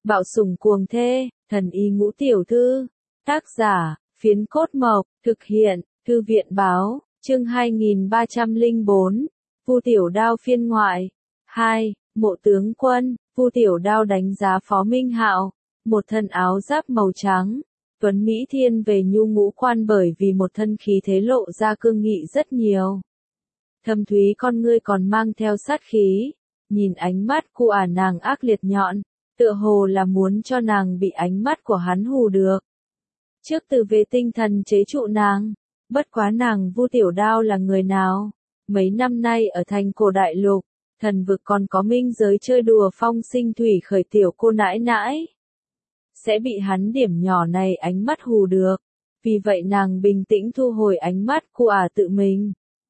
Bạo sủng cuồng thê, thần y ngũ tiểu thư. Tác giả, Phiến Cốt Mộc, thực hiện, Thư viện báo, chương 2304, Vu Tiểu Đao phiên ngoại. 2. Mộ tướng quân. Vu Tiểu Đao đánh giá Phó Minh Hạo, một thân áo giáp màu trắng, tuấn mỹ thiên về nhu ngũ quan, bởi vì một thân khí thế lộ ra cương nghị rất nhiều. Thâm thúy con ngươi còn mang theo sát khí, nhìn ánh mắt của nàng ác liệt nhọn, tựa hồ là muốn cho nàng bị ánh mắt của hắn hù được. Trước từ về tinh thần chế trụ nàng, bất quá nàng Vu Tiểu Đao là người nào? Mấy năm nay ở thành cổ đại lục, thần vực còn có minh giới chơi đùa phong sinh thủy khởi tiểu cô nãi nãi. Sẽ bị hắn điểm nhỏ này ánh mắt hù được. Vì vậy nàng bình tĩnh thu hồi ánh mắt của tự mình.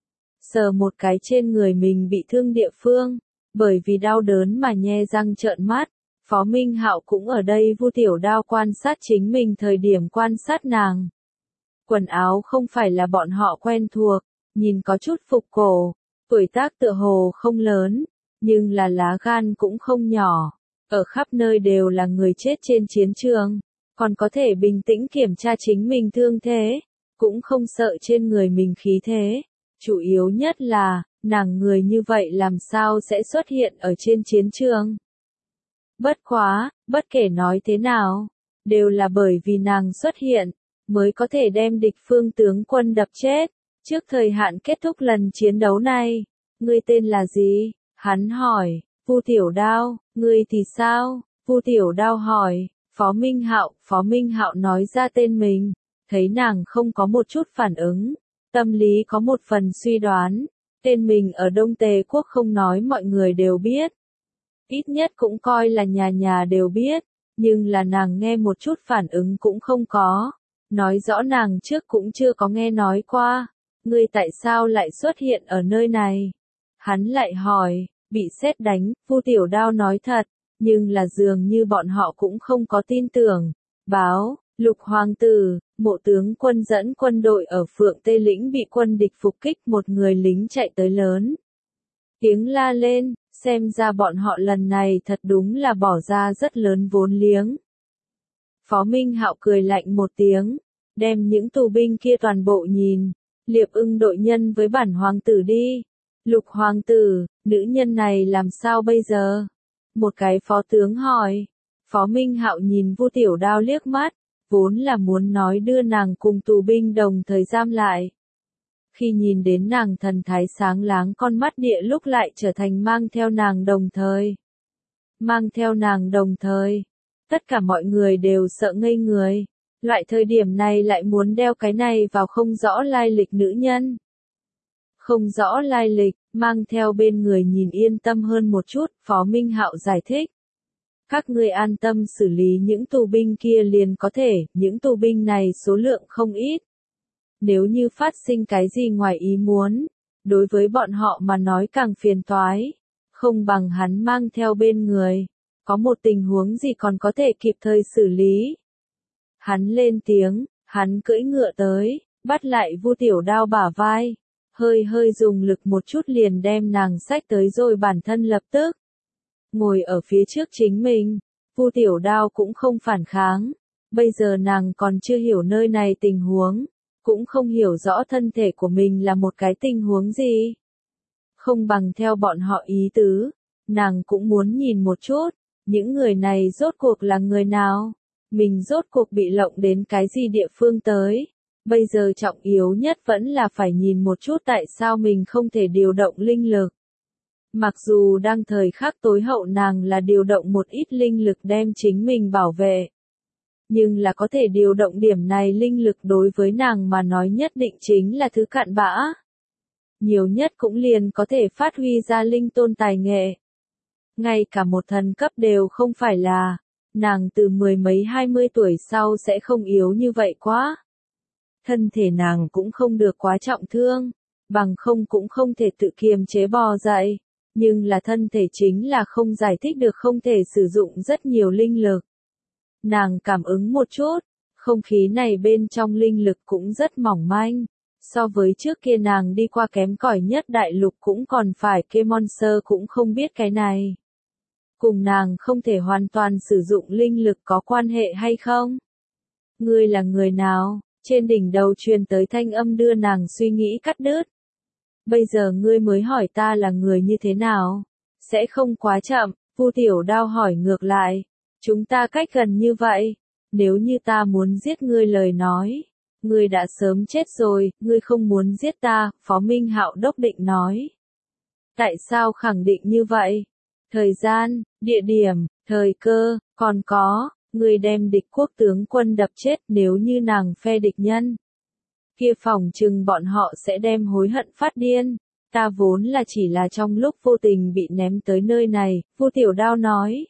Sờ một cái trên người mình bị thương địa phương, bởi vì đau đớn mà nhe răng trợn mắt. Phó Minh Hạo cũng ở đây. Vu Tiểu Đao quan sát chính mình thời điểm quan sát nàng. Quần áo không phải là bọn họ quen thuộc, nhìn có chút phục cổ, tuổi tác tựa hồ không lớn, nhưng là lá gan cũng không nhỏ. Ở khắp nơi đều là người chết trên chiến trường, còn có thể bình tĩnh kiểm tra chính mình thương thế, cũng không sợ trên người mình khí thế. Chủ yếu nhất là, nàng người như vậy làm sao sẽ xuất hiện ở trên chiến trường. Bất quá, bất kể nói thế nào, đều là bởi vì nàng xuất hiện, mới có thể đem địch phương tướng quân đập chết. Trước thời hạn kết thúc lần chiến đấu này, ngươi tên là gì? Hắn hỏi. Vu Tiểu Đao. Ngươi thì sao? Vu Tiểu Đao hỏi. Phó Minh Hạo. Phó Minh Hạo nói ra tên mình, thấy nàng không có một chút phản ứng, tâm lý có một phần suy đoán, tên mình ở Đông Tề quốc không nói mọi người đều biết, ít nhất cũng coi là nhà nhà đều biết, nhưng là nàng nghe một chút phản ứng cũng không có, nói rõ nàng trước cũng chưa có nghe nói qua. Ngươi tại sao lại xuất hiện ở nơi này? Hắn lại hỏi. Bị sét đánh. Vu Tiểu Đao nói thật, nhưng là dường như bọn họ cũng không có tin tưởng. Báo, Lục Hoàng tử, Mộ tướng quân dẫn quân đội ở Phượng Tây Lĩnh bị quân địch phục kích, một người lính chạy tới lớn tiếng la lên, xem ra bọn họ lần này thật đúng là bỏ ra rất lớn vốn liếng. Phó Minh Hạo cười lạnh một tiếng, đem những tù binh kia toàn bộ nhìn. Liệp Ưng đội nhân với bản hoàng tử đi. Lục Hoàng tử, nữ nhân này làm sao bây giờ? Một cái phó tướng hỏi. Phó Minh Hạo nhìn Vu Tiểu Đao liếc mắt, vốn là muốn nói đưa nàng cùng tù binh đồng thời giam lại. Khi nhìn đến nàng thần thái sáng láng con mắt địa lúc lại trở thành mang theo nàng đồng thời. Mang theo nàng đồng thời. Tất cả mọi người đều sợ ngây người. Loại thời điểm này lại muốn đeo cái này vào không rõ lai lịch nữ nhân. Không rõ lai lịch, mang theo bên người nhìn yên tâm hơn một chút, Phó Minh Hạo giải thích. Các ngươi an tâm xử lý những tù binh kia liền có thể, những tù binh này số lượng không ít. Nếu như phát sinh cái gì ngoài ý muốn, đối với bọn họ mà nói càng phiền toái, không bằng hắn mang theo bên người, có một tình huống gì còn có thể kịp thời xử lý. Hắn lên tiếng, hắn cưỡi ngựa tới, bắt lại Vu Tiểu Đao bả vai, hơi dùng lực một chút liền đem nàng xách tới rồi bản thân lập tức ngồi ở phía trước chính mình. Vu Tiểu Đao cũng không phản kháng, bây giờ nàng còn chưa hiểu nơi này tình huống, cũng không hiểu rõ thân thể của mình là một cái tình huống gì. Không bằng theo bọn họ ý tứ, nàng cũng muốn nhìn một chút, những người này rốt cuộc là người nào, mình rốt cuộc bị lộng đến cái gì địa phương tới. Bây giờ trọng yếu nhất vẫn là phải nhìn một chút tại sao mình không thể điều động linh lực. Mặc dù đang thời khắc tối hậu nàng là điều động một ít linh lực đem chính mình bảo vệ. Nhưng là có thể điều động điểm này linh lực đối với nàng mà nói nhất định chính là thứ cặn bã. Nhiều nhất cũng liền có thể phát huy ra linh tôn tài nghệ. Ngay cả một thần cấp đều không phải là, nàng từ mười mấy 20 tuổi sau sẽ không yếu như vậy quá. Thân thể nàng cũng không được quá trọng thương, bằng không cũng không thể tự kiềm chế bò dậy, nhưng là thân thể chính là không giải thích được không thể sử dụng rất nhiều linh lực. Nàng cảm ứng một chút, không khí này bên trong linh lực cũng rất mỏng manh, so với trước kia nàng đi qua kém cỏi nhất đại lục cũng còn phải kê monster cũng không biết cái này. cùng nàng không thể hoàn toàn sử dụng linh lực có quan hệ hay không? Ngươi là người nào? Trên đỉnh đầu truyền tới thanh âm đưa nàng suy nghĩ cắt đứt. Bây giờ ngươi mới hỏi ta là người như thế nào? Sẽ không quá chậm, Vu Tiểu Đao hỏi ngược lại. Chúng ta cách gần như vậy, nếu như ta muốn giết ngươi lời nói, ngươi đã sớm chết rồi, ngươi không muốn giết ta, Phó Minh Hạo đốc định nói. Tại sao khẳng định như vậy? Thời gian, địa điểm, thời cơ, còn có, ngươi đem địch quốc tướng quân đập chết nếu như nàng phe địch nhân. Kia phỏng chừng bọn họ sẽ đem hối hận phát điên. Ta vốn là chỉ là trong lúc vô tình bị ném tới nơi này, Vu Tiểu Đao nói.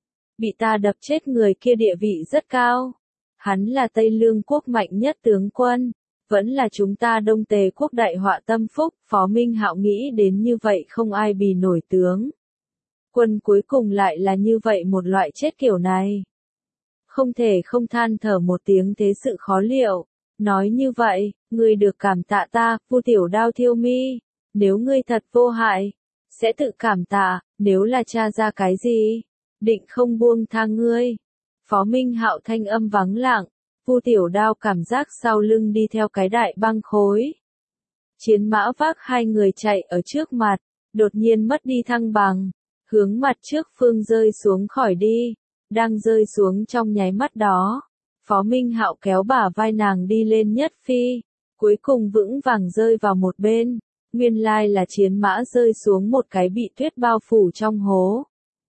Bị ta đập chết người kia địa vị rất cao. Hắn là Tây Lương quốc mạnh nhất tướng quân, vẫn là chúng ta Đông Tề quốc đại họa tâm phúc, Phó Minh Hạo nghĩ đến như vậy không ai bì nổi tướng. Quân cuối cùng lại là như vậy một loại chết kiểu này. Không thể không than thở một tiếng thế sự khó liệu. Nói như vậy, ngươi được cảm tạ ta, Vu Tiểu Đao thiêu mi. Nếu ngươi thật vô hại, sẽ tự cảm tạ, nếu là tra ra cái gì, định không buông tha ngươi. Phó Minh Hạo thanh âm vắng lặng, Vu Tiểu Đao cảm giác sau lưng đi theo cái đại băng khối. Chiến mã vác hai người chạy ở trước mặt, đột nhiên mất đi thăng bằng, hướng mặt trước phương rơi xuống khỏi đi, đang rơi xuống trong nháy mắt đó. Phó Minh Hạo kéo bả vai nàng đi lên nhất phi, cuối cùng vững vàng rơi vào một bên, nguyên lai là chiến mã rơi xuống một cái bị tuyết bao phủ trong hố.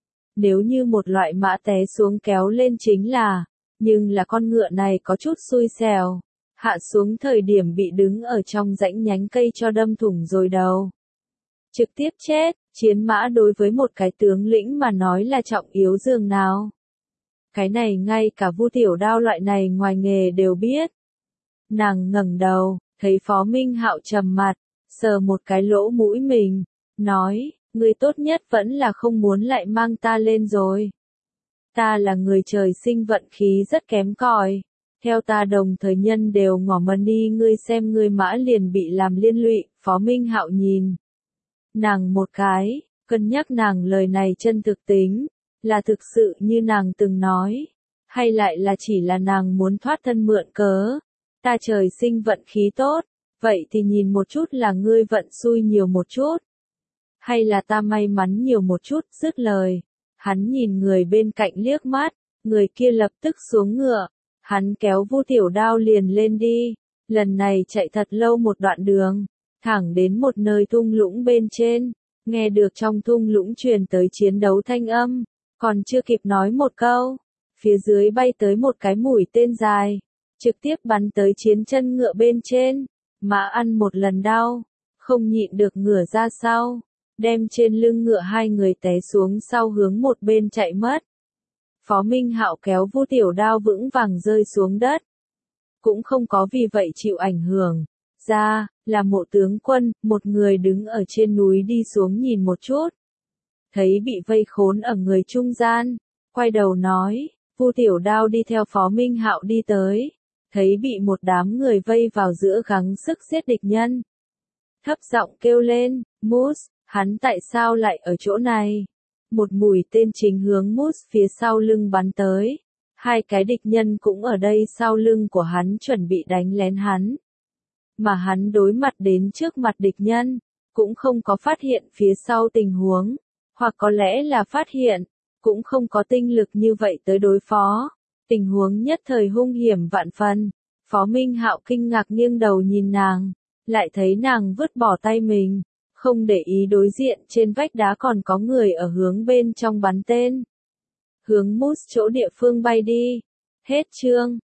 Nếu như một loại mã té xuống kéo lên chính là, nhưng là con ngựa này có chút xui xẻo, hạ xuống thời điểm bị đứng ở trong rãnh nhánh cây cho đâm thủng rồi đầu. Trực tiếp chết, chiến mã đối với một cái tướng lĩnh mà nói là trọng yếu dường nào. Cái này ngay cả Vu Tiểu Đao loại này ngoài nghề đều biết. Nàng ngẩng đầu, thấy Phó Minh Hạo trầm mặt, sờ một cái lỗ mũi mình, nói, ngươi tốt nhất vẫn là không muốn lại mang ta lên rồi. Ta là người trời sinh vận khí rất kém cỏi, theo ta đồng thời nhân đều ngỏ mần đi, ngươi xem ngươi mã liền bị làm liên lụy. Phó Minh Hạo nhìn nàng một cái, cân nhắc nàng lời này chân thực tính, là thực sự như nàng từng nói, hay lại là chỉ là nàng muốn thoát thân mượn cớ. Ta trời sinh vận khí tốt, vậy thì nhìn một chút là ngươi vận xui nhiều một chút, hay là ta may mắn nhiều một chút. Dứt lời, hắn nhìn người bên cạnh liếc mắt, người kia lập tức xuống ngựa, hắn kéo Vu Tiểu Đao liền lên đi, lần này chạy thật lâu một đoạn đường, thẳng đến một nơi thung lũng bên trên, nghe được trong thung lũng truyền tới chiến đấu thanh âm, còn chưa kịp nói một câu, phía dưới bay tới một cái mũi tên dài, trực tiếp bắn tới chiến chân ngựa bên trên, mã ăn một lần đau, không nhịn được ngửa ra sau, đem trên lưng ngựa hai người té xuống sau hướng một bên chạy mất. Phó Minh Hạo kéo Vu Tiểu Đao vững vàng rơi xuống đất, cũng không có vì vậy chịu ảnh hưởng. Ra, là Mộ tướng quân, một người đứng ở trên núi đi xuống nhìn một chút. Thấy bị vây khốn ở người trung gian, quay đầu nói, Vu Tiểu Đao đi theo Phó Minh Hạo đi tới, thấy bị một đám người vây vào giữa gắng sức giết địch nhân. Thấp giọng kêu lên, Moose, hắn tại sao lại ở chỗ này? Một mũi tên chính hướng Moose phía sau lưng bắn tới. Hai cái địch nhân cũng ở đây sau lưng của hắn chuẩn bị đánh lén hắn. Mà hắn đối mặt đến trước mặt địch nhân, cũng không có phát hiện phía sau tình huống, hoặc có lẽ là phát hiện, cũng không có tinh lực như vậy tới đối phó. Tình huống nhất thời hung hiểm vạn phần. Phó Minh Hạo kinh ngạc nghiêng đầu nhìn nàng, lại thấy nàng vứt bỏ tay mình, không để ý đối diện trên vách đá còn có người ở hướng bên trong bắn tên. Hướng Moose chỗ địa phương bay đi. Hết chương.